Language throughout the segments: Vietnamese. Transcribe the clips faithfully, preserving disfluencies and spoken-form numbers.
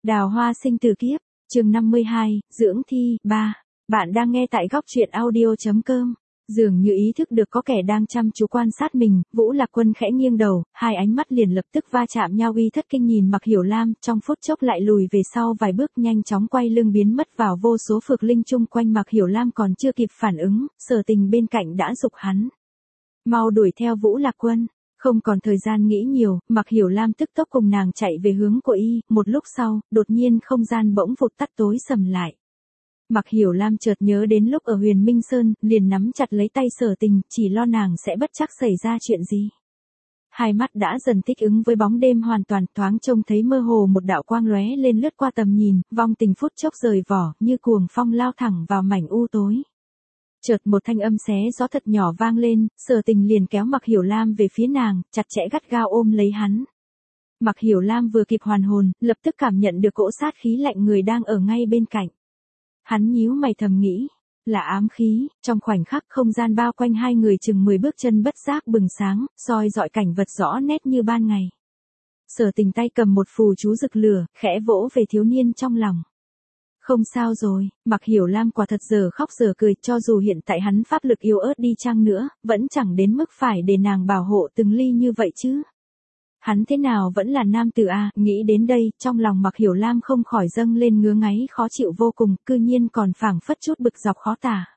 Đào hoa sinh từ kiếp, chương năm mươi hai, dưỡng thi, ba. Bạn đang nghe tại góc truyện audio.com. Dường như ý thức được có kẻ đang chăm chú quan sát mình, Vũ Lạc Quân khẽ nghiêng đầu, hai ánh mắt liền lập tức va chạm nhau, uy thất kinh nhìn Mạc Hiểu Lam, trong phút chốc lại lùi về sau vài bước, nhanh chóng quay lưng biến mất vào vô số phược linh chung quanh. Mạc Hiểu Lam còn chưa kịp phản ứng, Sở Tình bên cạnh đã giục hắn: mau đuổi theo Vũ Lạc Quân. Không còn thời gian nghĩ nhiều, Mạc Hiểu Lam tức tốc cùng nàng chạy về hướng của y, một lúc sau, đột nhiên không gian bỗng vụt tắt tối sầm lại. Mạc Hiểu Lam chợt nhớ đến lúc ở Huyền Minh Sơn, liền nắm chặt lấy tay Sở Tình, chỉ lo nàng sẽ bất trắc xảy ra chuyện gì. Hai mắt đã dần thích ứng với bóng đêm hoàn toàn, thoáng trông thấy mơ hồ một đạo quang lóe lên lướt qua tầm nhìn, vong tình phút chốc rời vỏ, như cuồng phong lao thẳng vào mảnh u tối. Chợt một thanh âm xé gió thật nhỏ vang lên, Sở Tình liền kéo Mạc Hiểu Lam về phía nàng, chặt chẽ gắt gao ôm lấy hắn. Mạc Hiểu Lam vừa kịp hoàn hồn, lập tức cảm nhận được cỗ sát khí lạnh người đang ở ngay bên cạnh. Hắn nhíu mày thầm nghĩ, là ám khí. Trong khoảnh khắc không gian bao quanh hai người chừng mười bước chân bất giác bừng sáng, soi dọi cảnh vật rõ nét như ban ngày. Sở Tình tay cầm một phù chú rực lửa, khẽ vỗ về thiếu niên trong lòng. Không sao rồi, Mạc Hiểu Lam quả thật giờ khóc giờ cười, cho dù hiện tại hắn pháp lực yếu ớt đi chăng nữa, vẫn chẳng đến mức phải để nàng bảo hộ từng ly như vậy chứ. Hắn thế nào vẫn là nam tử a, nghĩ đến đây, trong lòng Mạc Hiểu Lam không khỏi dâng lên ngứa ngáy khó chịu vô cùng, cư nhiên còn phảng phất chút bực dọc khó tả.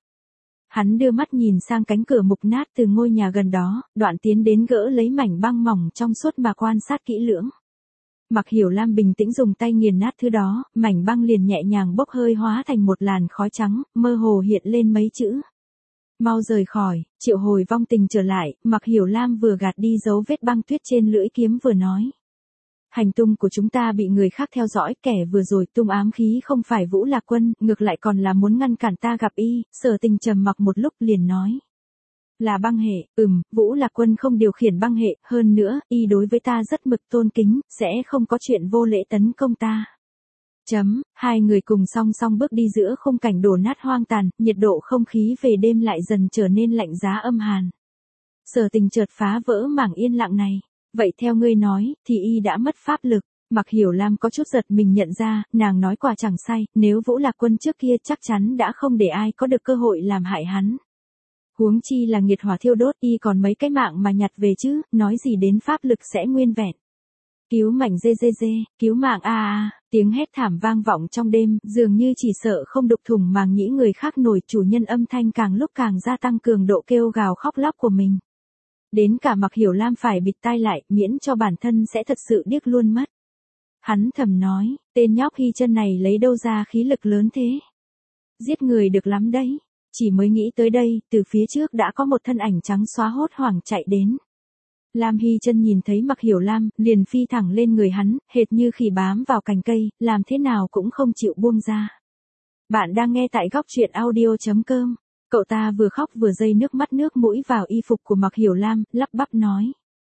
Hắn đưa mắt nhìn sang cánh cửa mục nát từ ngôi nhà gần đó, đoạn tiến đến gỡ lấy mảnh băng mỏng trong suốt mà quan sát kỹ lưỡng. Mạc Hiểu Lam bình tĩnh dùng tay nghiền nát thứ đó, mảnh băng liền nhẹ nhàng bốc hơi hóa thành một làn khói trắng, mơ hồ hiện lên mấy chữ: mau rời khỏi, triệu hồi vong tình trở lại. Mạc Hiểu Lam vừa gạt đi dấu vết băng tuyết trên lưỡi kiếm vừa nói: hành tung của chúng ta bị người khác theo dõi, kẻ vừa rồi tung ám khí không phải Vũ Lạc Quân, ngược lại còn là muốn ngăn cản ta gặp y. Sở Tình trầm mặc một lúc liền nói: là băng hệ, ừm, Vũ Lạc Quân không điều khiển băng hệ, hơn nữa, y đối với ta rất mực tôn kính, sẽ không có chuyện vô lễ tấn công ta. Chấm, hai người cùng song song bước đi giữa khung cảnh đổ nát hoang tàn, nhiệt độ không khí về đêm lại dần trở nên lạnh giá âm hàn. Sở Tình chợt phá vỡ mảng yên lặng này: vậy theo ngươi nói, thì y đã mất pháp lực. Mạc Hiểu Lam có chút giật mình nhận ra, nàng nói quả chẳng sai, nếu Vũ Lạc Quân trước kia chắc chắn đã không để ai có được cơ hội làm hại hắn. Huống chi là nghiệt hỏa thiêu đốt, y còn mấy cái mạng mà nhặt về chứ, nói gì đến pháp lực sẽ nguyên vẹn. Cứu mảnh dê dê dê, cứu mạng a a, tiếng hét thảm vang vọng trong đêm, dường như chỉ sợ không đục thủng màng nhĩ người khác nổi. Chủ nhân âm thanh càng lúc càng gia tăng cường độ kêu gào khóc lóc của mình. Đến cả Mạc Hiểu Lam phải bịt tai lại, miễn cho bản thân sẽ thật sự điếc luôn mất. Hắn thầm nói, tên nhóc Hy Chân này lấy đâu ra khí lực lớn thế? Giết người được lắm đấy. Chỉ mới nghĩ tới đây, từ phía trước đã có một thân ảnh trắng xóa hốt hoảng chạy đến. Lam Hy Chân nhìn thấy Mạc Hiểu Lam, liền phi thẳng lên người hắn, hệt như khỉ bám vào cành cây, làm thế nào cũng không chịu buông ra. Bạn đang nghe tại góc truyện audio.com. Cậu ta vừa khóc vừa dây nước mắt nước mũi vào y phục của Mạc Hiểu Lam, lắp bắp nói: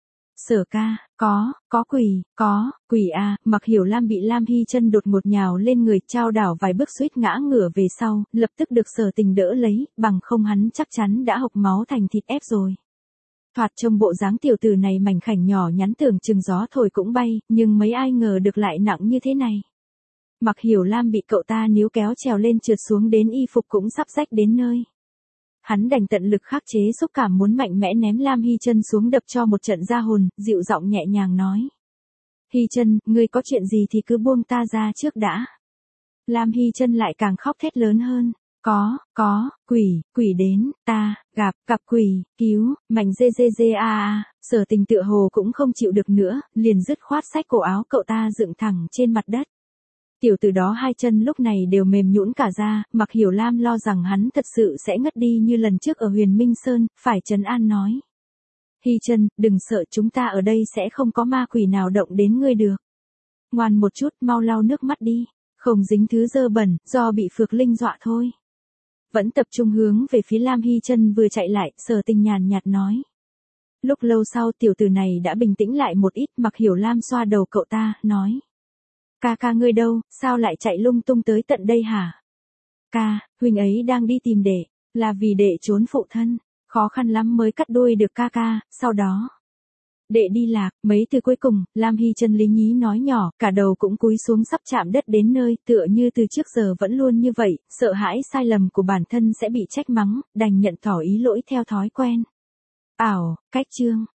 Sở ca, có, có quỷ, có, quỷ à. Mạc Hiểu Lam bị Lam Hy Chân đột ngột nhào lên người, trao đảo vài bước suýt ngã ngửa về sau, lập tức được Sở Tình đỡ lấy, bằng không hắn chắc chắn đã hộc máu thành thịt ép rồi. Thoạt trông bộ dáng tiểu tử này mảnh khảnh nhỏ nhắn, tưởng chừng gió thổi cũng bay, nhưng mấy ai ngờ được lại nặng như thế này. Mạc Hiểu Lam bị cậu ta níu kéo trèo lên trượt xuống đến y phục cũng sắp rách đến nơi. Hắn đành tận lực khắc chế xúc cảm muốn mạnh mẽ ném Lam Hy Chân xuống đập cho một trận ra hồn, dịu giọng nhẹ nhàng nói: Hy Chân, ngươi có chuyện gì thì cứ buông ta ra trước đã. Lam Hy Chân lại càng khóc thét lớn hơn: Có, có, quỷ, quỷ đến, ta, gặp, gặp quỷ, cứu, mảnh dê dê dê a a. Sở Tình tựa hồ cũng không chịu được nữa, liền dứt khoát xách cổ áo cậu ta dựng thẳng trên mặt đất. Tiểu tử đó hai chân lúc này đều mềm nhũn cả ra. Mạc Hiểu Lam lo rằng hắn thật sự sẽ ngất đi như lần trước ở Huyền Minh Sơn, phải trấn an nói: Hy Chân, đừng sợ, chúng ta ở đây sẽ không có ma quỷ nào động đến ngươi được. Ngoan một chút, mau lau nước mắt đi, không dính thứ dơ bẩn, do bị phược linh dọa thôi. Vẫn tập trung hướng về phía Lam Hy Chân vừa chạy lại, Sở Tình nhàn nhạt nói. Lúc lâu sau tiểu tử này đã bình tĩnh lại một ít. Mạc Hiểu Lam xoa đầu cậu ta, nói: Ca ca ngươi đâu, sao lại chạy lung tung tới tận đây hả? Ca, huynh ấy đang đi tìm đệ, là vì đệ trốn phụ thân, khó khăn lắm mới cắt đuôi được ca ca, sau đó. Đệ đi lạc, mấy từ cuối cùng, Lam Hy chân lý nhí nói nhỏ, cả đầu cũng cúi xuống sắp chạm đất đến nơi, tựa như từ trước giờ vẫn luôn như vậy, sợ hãi sai lầm của bản thân sẽ bị trách mắng, đành nhận tỏ ý lỗi theo thói quen. Ảo, cách chương.